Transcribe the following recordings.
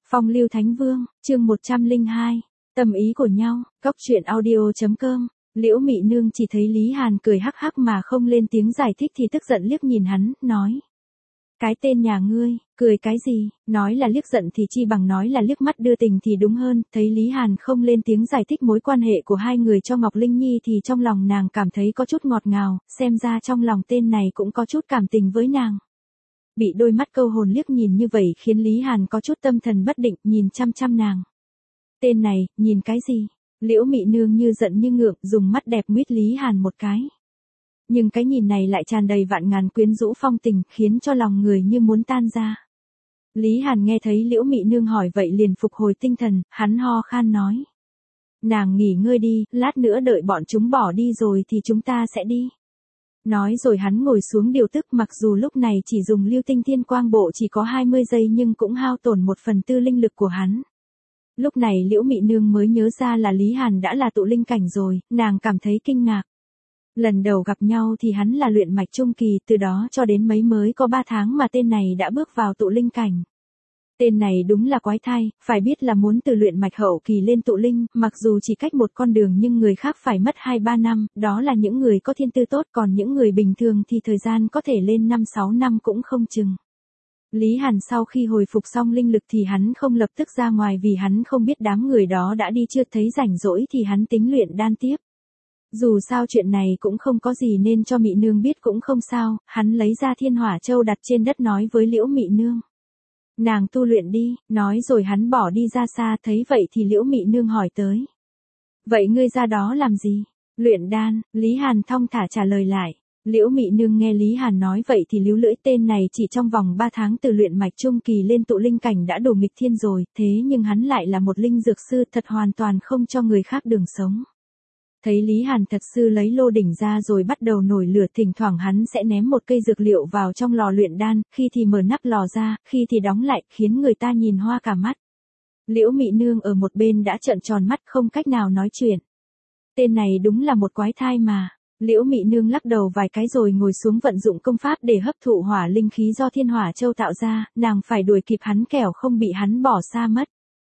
Phong lưu Thánh Vương, chương 102, tâm ý của nhau, Cóc truyện audio.com. Liễu Mị Nương chỉ thấy Lý Hàn cười hắc hắc mà không lên tiếng giải thích thì tức giận liếc nhìn hắn, nói. Cái tên nhà ngươi, cười cái gì, nói là liếc giận thì chi bằng nói là liếc mắt đưa tình thì đúng hơn, thấy Lý Hàn không lên tiếng giải thích mối quan hệ của hai người cho Ngọc Linh Nhi thì trong lòng nàng cảm thấy có chút ngọt ngào, xem ra trong lòng tên này cũng có chút cảm tình với nàng. Bị đôi mắt câu hồn liếc nhìn như vậy khiến Lý Hàn có chút tâm thần bất định, nhìn chăm chăm nàng. Tên này, nhìn cái gì? Liễu Mị Nương như giận như ngượng, dùng mắt đẹp nguyết Lý Hàn một cái. Nhưng cái nhìn này lại tràn đầy vạn ngàn quyến rũ phong tình, khiến cho lòng người như muốn tan ra. Lý Hàn nghe thấy Liễu Mị Nương hỏi vậy liền phục hồi tinh thần, hắn ho khan nói. Nàng nghỉ ngơi đi, lát nữa đợi bọn chúng bỏ đi rồi thì chúng ta sẽ đi. Nói rồi hắn ngồi xuống điều tức, mặc dù lúc này chỉ dùng Lưu Tinh Thiên Quang Bộ chỉ có 20 giây nhưng cũng hao tổn 1/4 linh lực của hắn. Lúc này Liễu Mị Nương mới nhớ ra là Lý Hàn đã là tụ linh cảnh rồi, nàng cảm thấy kinh ngạc. Lần đầu gặp nhau thì hắn là luyện mạch trung kỳ, từ đó cho đến mấy mới có 3 tháng mà tên này đã bước vào tụ linh cảnh. Tên này đúng là quái thai, phải biết là muốn từ luyện mạch hậu kỳ lên tụ linh, mặc dù chỉ cách một con đường nhưng người khác phải mất 2-3 năm, đó là những người có thiên tư tốt, còn những người bình thường thì thời gian có thể lên 5-6 năm cũng không chừng. Lý Hàn sau khi hồi phục xong linh lực thì hắn không lập tức ra ngoài vì hắn không biết đám người đó đã đi chưa, thấy rảnh rỗi thì hắn tính luyện đan tiếp. Dù sao chuyện này cũng không có gì nên cho Mị Nương biết cũng không sao, hắn lấy ra Thiên Hỏa Châu đặt trên đất nói với Liễu Mị Nương. Nàng tu luyện đi, nói rồi hắn bỏ đi ra xa, thấy vậy thì Liễu Mị Nương hỏi tới. Vậy ngươi ra đó làm gì? Luyện đan, Lý Hàn thong thả trả lời lại. Liễu Mị Nương nghe Lý Hàn nói vậy thì líu lưỡi, tên này chỉ trong vòng 3 tháng từ luyện mạch trung kỳ lên tụ linh cảnh đã đủ nghịch thiên rồi, thế nhưng hắn lại là một linh dược sư, thật hoàn toàn không cho người khác đường sống. Thấy Lý Hàn thật sự lấy lô đỉnh ra rồi bắt đầu nổi lửa, thỉnh thoảng hắn sẽ ném một cây dược liệu vào trong lò luyện đan, khi thì mở nắp lò ra, khi thì đóng lại, khiến người ta nhìn hoa cả mắt. Liễu Mị Nương ở một bên đã trợn tròn mắt không cách nào nói chuyện. Tên này đúng là một quái thai mà. Liễu Mị Nương lắc đầu vài cái rồi ngồi xuống vận dụng công pháp để hấp thụ hỏa linh khí do Thiên Hỏa Châu tạo ra, nàng phải đuổi kịp hắn kẻo không bị hắn bỏ xa mất.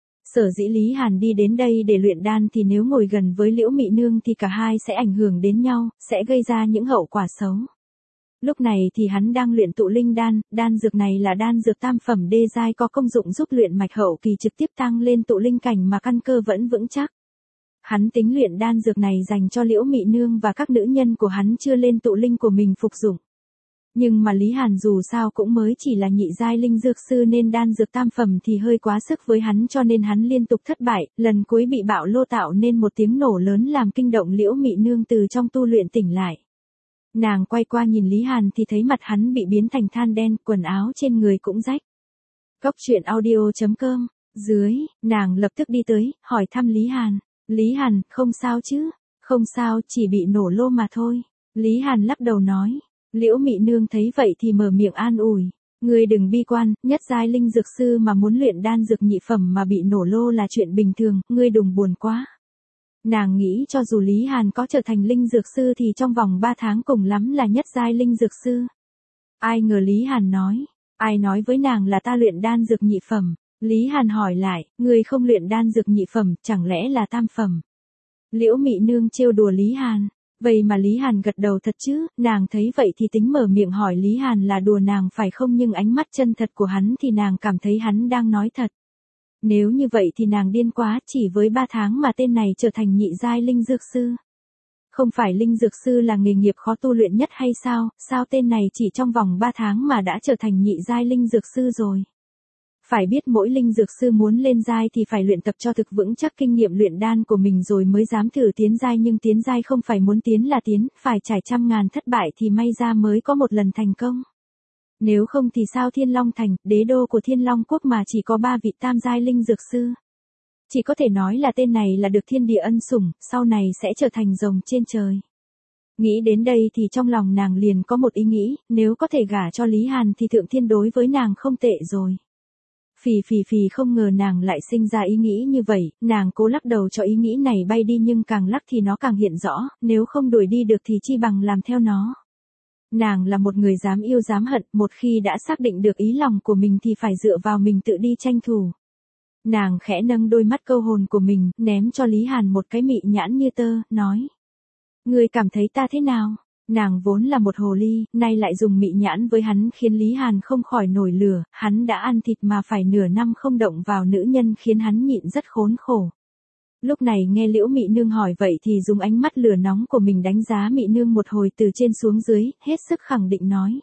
Sở dĩ Lý Hàn đi đến đây để luyện đan thì nếu ngồi gần với Liễu Mị Nương thì cả hai sẽ ảnh hưởng đến nhau, sẽ gây ra những hậu quả xấu. Lúc này thì hắn đang luyện tụ linh đan, đan dược này là đan dược tam phẩm đê giai có công dụng giúp luyện mạch hậu kỳ trực tiếp tăng lên tụ linh cảnh mà căn cơ vẫn vững chắc. Hắn tính luyện đan dược này dành cho Liễu Mị Nương và các nữ nhân của hắn chưa lên tụ linh của mình phục dụng. Nhưng mà Lý Hàn dù sao cũng mới chỉ là nhị giai linh dược sư nên đan dược tam phẩm thì hơi quá sức với hắn, cho nên hắn liên tục thất bại, lần cuối bị bạo lô tạo nên một tiếng nổ lớn làm kinh động Liễu Mị Nương từ trong tu luyện tỉnh lại. Nàng quay qua nhìn Lý Hàn thì thấy mặt hắn bị biến thành than đen, quần áo trên người cũng rách. Cóc truyện audio.com, dưới, nàng lập tức đi tới, hỏi thăm Lý Hàn. Lý Hàn, không sao chứ? Không sao, chỉ bị nổ lô mà thôi. Lý Hàn lắc đầu nói. Liễu Mị Nương thấy vậy thì mở miệng an ủi. Ngươi đừng bi quan, nhất giai linh dược sư mà muốn luyện đan dược nhị phẩm mà bị nổ lô là chuyện bình thường, ngươi đừng buồn quá. Nàng nghĩ cho dù Lý Hàn có trở thành linh dược sư thì trong vòng 3 tháng cùng lắm là nhất giai linh dược sư. Ai ngờ Lý Hàn nói. Ai nói với nàng là ta luyện đan dược nhị phẩm? Lý Hàn hỏi lại, ngươi không luyện đan dược nhị phẩm, chẳng lẽ là tam phẩm? Liễu Mị Nương trêu đùa Lý Hàn. Vậy mà Lý Hàn gật đầu thật chứ, nàng thấy vậy thì tính mở miệng hỏi Lý Hàn là đùa nàng phải không, nhưng ánh mắt chân thật của hắn thì nàng cảm thấy hắn đang nói thật. Nếu như vậy thì nàng điên quá, chỉ với 3 tháng mà tên này trở thành nhị giai linh dược sư. Không phải linh dược sư là nghề nghiệp khó tu luyện nhất hay sao, sao tên này chỉ trong vòng 3 tháng mà đã trở thành nhị giai linh dược sư rồi. Phải biết mỗi linh dược sư muốn lên giai thì phải luyện tập cho thực vững chắc kinh nghiệm luyện đan của mình rồi mới dám thử tiến giai, nhưng tiến giai không phải muốn tiến là tiến, phải trải trăm ngàn thất bại thì may ra mới có một lần thành công. Nếu không thì sao Thiên Long Thành, đế đô của Thiên Long Quốc mà chỉ có 3 vị tam giai linh dược sư. Chỉ có thể nói là tên này là được thiên địa ân sủng, sau này sẽ trở thành rồng trên trời. Nghĩ đến đây thì trong lòng nàng liền có một ý nghĩ, nếu có thể gả cho Lý Hàn thì thượng thiên đối với nàng không tệ rồi. Phì không ngờ nàng lại sinh ra ý nghĩ như vậy, nàng cố lắc đầu cho ý nghĩ này bay đi nhưng càng lắc thì nó càng hiện rõ, nếu không đuổi đi được thì chi bằng làm theo nó. Nàng là một người dám yêu dám hận, một khi đã xác định được ý lòng của mình thì phải dựa vào mình tự đi tranh thủ. Nàng khẽ nâng đôi mắt câu hồn của mình, ném cho Lý Hàn một cái mị nhãn như tơ, nói. Ngươi cảm thấy ta thế nào? Nàng vốn là một hồ ly, nay lại dùng mị nhãn với hắn khiến Lý Hàn không khỏi nổi lửa, hắn đã ăn thịt mà phải nửa năm không động vào nữ nhân khiến hắn nhịn rất khốn khổ. Lúc này nghe Liễu Mị Nương hỏi vậy thì dùng ánh mắt lửa nóng của mình đánh giá Mị Nương một hồi từ trên xuống dưới, hết sức khẳng định nói.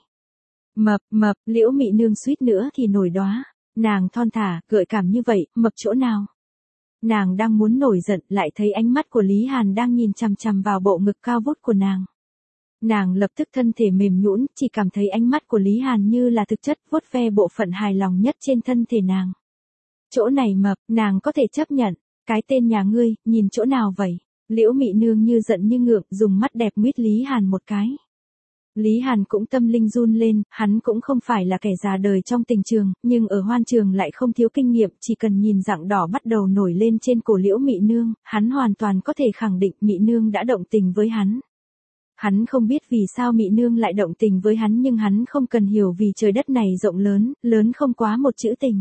Mập, Liễu Mị Nương suýt nữa thì nổi đóa. Nàng thon thả, gợi cảm như vậy, mập chỗ nào? Nàng đang muốn nổi giận, lại thấy ánh mắt của Lý Hàn đang nhìn chằm chằm vào bộ ngực cao vút của nàng. Nàng lập tức thân thể mềm nhũn, chỉ cảm thấy ánh mắt của Lý Hàn như là thực chất vuốt ve bộ phận hài lòng nhất trên thân thể nàng. Chỗ này mập, nàng có thể chấp nhận. Cái tên nhà ngươi, nhìn chỗ nào vậy? Liễu Mị Nương như giận như ngượng, dùng mắt đẹp nguyết Lý Hàn một cái. Lý Hàn cũng tâm linh run lên, hắn cũng không phải là kẻ già đời trong tình trường, nhưng ở hoan trường lại không thiếu kinh nghiệm, chỉ cần nhìn dạng đỏ bắt đầu nổi lên trên cổ Liễu Mị Nương, hắn hoàn toàn có thể khẳng định Mị Nương đã động tình với hắn. Hắn không biết vì sao Mị Nương lại động tình với hắn nhưng hắn không cần hiểu vì trời đất này rộng lớn, lớn không quá một chữ tình.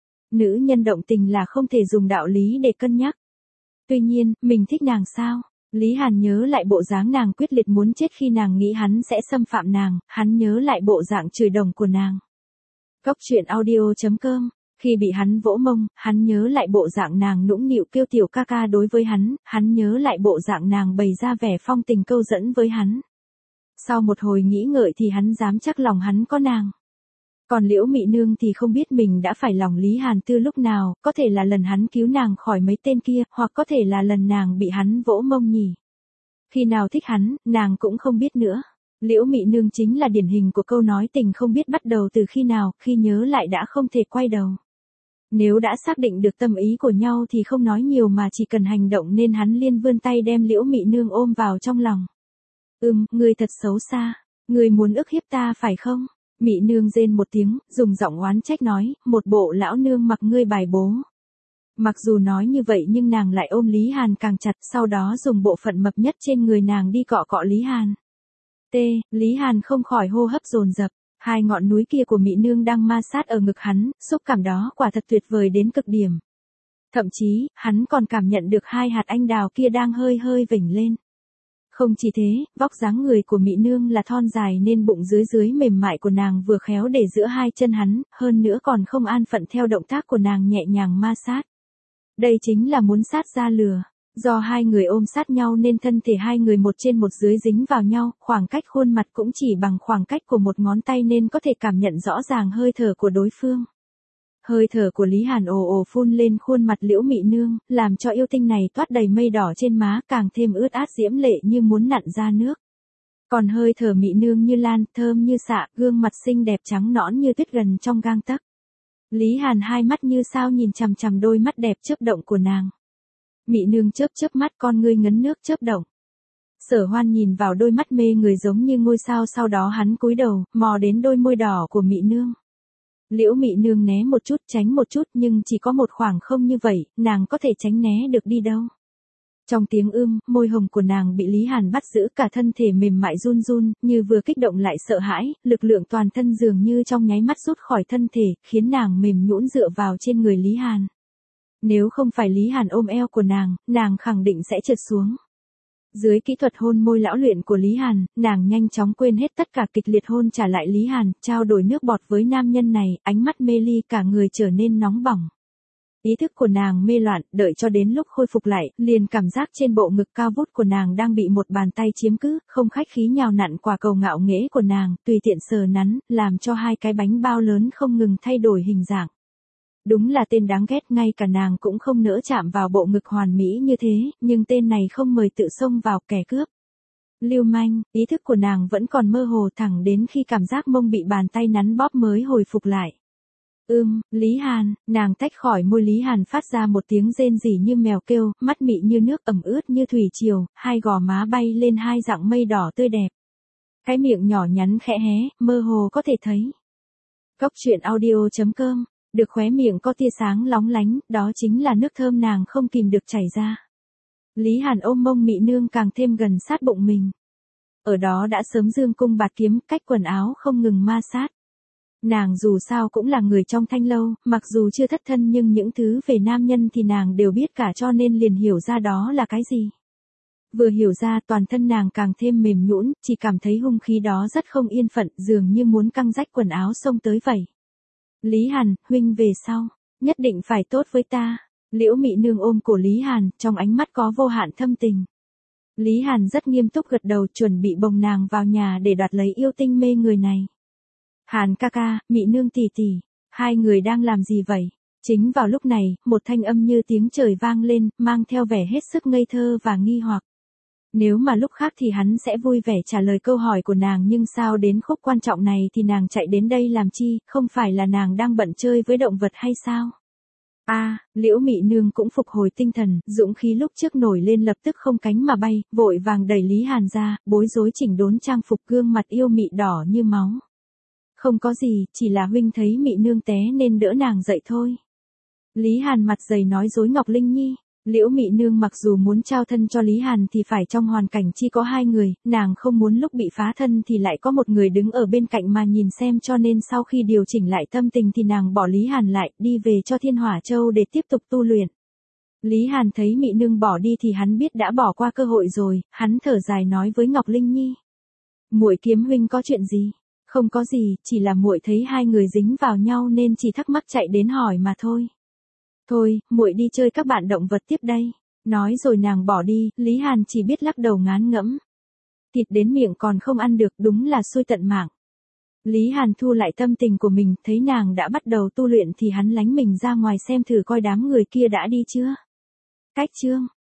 Nữ nhân động tình là không thể dùng đạo lý để cân nhắc. Tuy nhiên, mình thích nàng sao? Lý Hàn nhớ lại bộ dáng nàng quyết liệt muốn chết khi nàng nghĩ hắn sẽ xâm phạm nàng, hắn nhớ lại bộ dạng chửi đồng của nàng. Cóc truyện audio.com. Khi bị hắn vỗ mông, hắn nhớ lại bộ dạng nàng nũng nịu kêu tiểu ca ca đối với hắn nhớ lại bộ dạng nàng bày ra vẻ phong tình câu dẫn với hắn. Sau một hồi nghĩ ngợi thì hắn dám chắc lòng hắn có nàng. Còn Liễu Mị Nương thì không biết mình đã phải lòng Lý Hàn từ lúc nào, có thể là lần hắn cứu nàng khỏi mấy tên kia, hoặc có thể là lần nàng bị hắn vỗ mông nhỉ. Khi nào thích hắn, nàng cũng không biết nữa. Liễu Mị Nương chính là điển hình của câu nói tình không biết bắt đầu từ khi nào, khi nhớ lại đã không thể quay đầu. Nếu đã xác định được tâm ý của nhau thì không nói nhiều mà chỉ cần hành động nên hắn liền vươn tay đem Liễu Mị Nương ôm vào trong lòng. Ngươi thật xấu xa, ngươi muốn ức hiếp ta phải không? Mị Nương rên một tiếng, dùng giọng oán trách nói, một bộ lão nương mặc ngươi bài bố. Mặc dù nói như vậy nhưng nàng lại ôm Lý Hàn càng chặt, sau đó dùng bộ phận mập nhất trên người nàng đi cọ cọ Lý Hàn. Lý Hàn không khỏi hô hấp dồn dập, hai ngọn núi kia của Mị Nương đang ma sát ở ngực hắn, xúc cảm đó quả thật tuyệt vời đến cực điểm. Thậm chí, hắn còn cảm nhận được hai hạt anh đào kia đang hơi hơi vểnh lên. Không chỉ thế, vóc dáng người của Mị Nương là thon dài nên bụng dưới mềm mại của nàng vừa khéo để giữa hai chân hắn, hơn nữa còn không an phận theo động tác của nàng nhẹ nhàng ma sát. Đây chính là muốn sát ra lừa. Do hai người ôm sát nhau nên thân thể hai người một trên một dưới dính vào nhau, khoảng cách khuôn mặt cũng chỉ bằng khoảng cách của một ngón tay nên có thể cảm nhận rõ ràng hơi thở của đối phương. Hơi thở của Lý Hàn ồ ồ phun lên khuôn mặt Liễu Mị Nương, làm cho yêu tinh này toát đầy mây đỏ trên má càng thêm ướt át diễm lệ như muốn nặn ra nước. Còn hơi thở Mị Nương như lan, thơm như xạ, gương mặt xinh đẹp trắng nõn như tuyết gần trong gang tấc. Lý Hàn hai mắt như sao nhìn chằm chằm đôi mắt đẹp chớp động của nàng. Mị Nương chớp chớp mắt con ngươi ngấn nước chớp động. Sở Hoan nhìn vào đôi mắt mê người giống như ngôi sao sau đó hắn cúi đầu, mò đến đôi môi đỏ của Mị Nương. Liễu Mị Nương né một chút tránh một chút nhưng chỉ có một khoảng không như vậy, nàng có thể tránh né được đi đâu. Trong tiếng môi hồng của nàng bị Lý Hàn bắt giữ cả thân thể mềm mại run run, như vừa kích động lại sợ hãi, lực lượng toàn thân dường như trong nháy mắt rút khỏi thân thể, khiến nàng mềm nhũn dựa vào trên người Lý Hàn. Nếu không phải Lý Hàn ôm eo của nàng khẳng định sẽ trượt xuống. Dưới kỹ thuật hôn môi lão luyện của Lý Hàn, nàng nhanh chóng quên hết tất cả kịch liệt hôn trả lại Lý Hàn, trao đổi nước bọt với nam nhân này, ánh mắt mê ly cả người trở nên nóng bỏng. Ý thức của nàng mê loạn, đợi cho đến lúc khôi phục lại, liền cảm giác trên bộ ngực cao vút của nàng đang bị một bàn tay chiếm cứ, không khách khí nhào nặn quả cầu ngạo nghễ của nàng, tùy tiện sờ nắn, làm cho hai cái bánh bao lớn không ngừng thay đổi hình dạng. Đúng là tên đáng ghét, ngay cả nàng cũng không nỡ chạm vào bộ ngực hoàn mỹ như thế, nhưng tên này không mời tự xông vào kẻ cướp. Lưu manh, ý thức của nàng vẫn còn mơ hồ thẳng đến khi cảm giác mông bị bàn tay nắn bóp mới hồi phục lại. Lý Hàn, nàng tách khỏi môi Lý Hàn phát ra một tiếng rên rỉ như mèo kêu, mắt mị như nước ẩm ướt như thủy triều, hai gò má bay lên hai dạng mây đỏ tươi đẹp. Cái miệng nhỏ nhắn khẽ hé, mơ hồ có thể thấy. Cóc truyện audio.com. Được khóe miệng có tia sáng lóng lánh, đó chính là nước thơm nàng không kìm được chảy ra. Lý Hàn ôm mông Mị Nương càng thêm gần sát bụng mình. Ở đó đã sớm dương cung bạt kiếm, cách quần áo không ngừng ma sát. Nàng dù sao cũng là người trong Thanh Lâu, mặc dù chưa thất thân nhưng những thứ về nam nhân thì nàng đều biết cả cho nên liền hiểu ra đó là cái gì. Vừa hiểu ra toàn thân nàng càng thêm mềm nhũn, chỉ cảm thấy hung khí đó rất không yên phận, dường như muốn căng rách quần áo xông tới vậy. Lý Hàn, huynh về sau, nhất định phải tốt với ta. Liễu Mị Nương ôm cổ Lý Hàn, trong ánh mắt có vô hạn thâm tình. Lý Hàn rất nghiêm túc gật đầu, chuẩn bị bồng nàng vào nhà để đoạt lấy yêu tinh mê người này. Hàn ca ca, Mị Nương tỷ tỷ, hai người đang làm gì vậy? Chính vào lúc này, một thanh âm như tiếng trời vang lên, mang theo vẻ hết sức ngây thơ và nghi hoặc. Nếu mà lúc khác thì hắn sẽ vui vẻ trả lời câu hỏi của nàng, nhưng sao đến khúc quan trọng này thì nàng chạy đến đây làm chi, không phải là nàng đang bận chơi với động vật hay sao? Liễu Mị Nương cũng phục hồi tinh thần, dũng khí lúc trước nổi lên lập tức không cánh mà bay, vội vàng đẩy Lý Hàn ra, bối rối chỉnh đốn trang phục, gương mặt yêu mị đỏ như máu. Không có gì, chỉ là huynh thấy Mị Nương té nên đỡ nàng dậy thôi. Lý Hàn mặt dày nói dối Ngọc Linh Nhi. Liễu Mị Nương mặc dù muốn trao thân cho Lý Hàn thì phải trong hoàn cảnh chỉ có hai người, nàng không muốn lúc bị phá thân thì lại có một người đứng ở bên cạnh mà nhìn xem, cho nên sau khi điều chỉnh lại tâm tình thì nàng bỏ Lý Hàn lại, đi về cho Thiên Hỏa Châu để tiếp tục tu luyện. Lý Hàn thấy Mị Nương bỏ đi thì hắn biết đã bỏ qua cơ hội rồi, hắn thở dài nói với Ngọc Linh Nhi. Muội kiếm huynh có chuyện gì? Không có gì, chỉ là muội thấy hai người dính vào nhau nên chỉ thắc mắc chạy đến hỏi mà thôi. Thôi, muội đi chơi các bạn động vật tiếp đây. Nói rồi nàng bỏ đi, Lý Hàn chỉ biết lắc đầu ngán ngẫm. Thịt đến miệng còn không ăn được, đúng là xui tận mạng. Lý Hàn thu lại tâm tình của mình, thấy nàng đã bắt đầu tu luyện thì hắn lánh mình ra ngoài xem thử coi đám người kia đã đi chưa. Cách chương